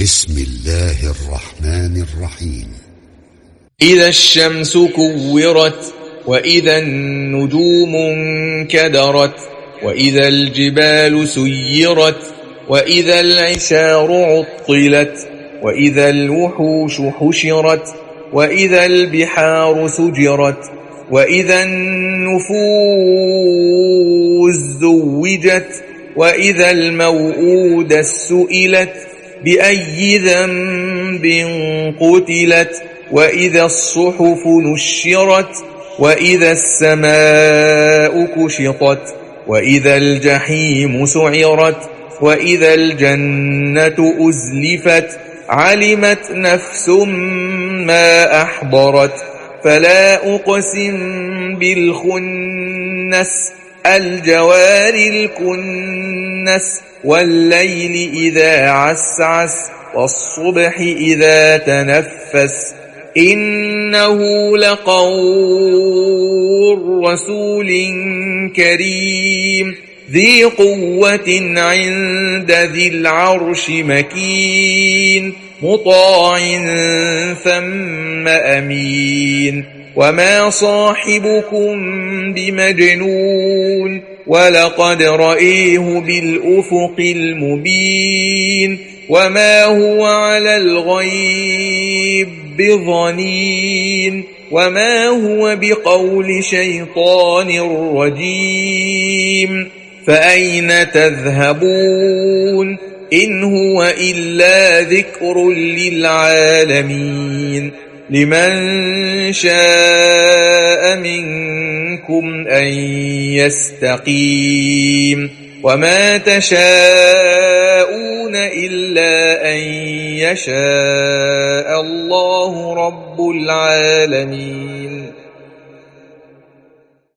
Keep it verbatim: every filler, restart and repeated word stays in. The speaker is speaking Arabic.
بسم الله الرحمن الرحيم. إذا الشمس كورت، وإذا النجوم انكدرت، وإذا الجبال سيرت، وإذا العشار عطلت، وإذا الوحوش حشرت، وإذا البحار سجرت، وإذا النفوس زوجت، وإذا الموءودة سئلت بأي ذنب قتلت، وإذا الصحف نشرت، وإذا السماء كشطت، وإذا الجحيم سعرت، وإذا الجنة أزلفت، علمت نفس ما أحضرت. فلا أقسم بالخنس، الجوار الكنس، والليل إذا عسعس، والصبح إذا تنفس، إنه لقول رسول كريم ذي قوة عند ذي العرش مكين، مطاع ثم أمين. وما صاحبكم بمجنون، ولقد رأيه بالأفق المبين، وما هو على الغيب بضنين، وما هو بقول شيطان رجيم. فأين تذهبون؟ إن هو إلا ذكر للعالمين. لمن شاء منكم أن يستقيم، وما تشاءون إلا أن يشاء الله رب العالمين.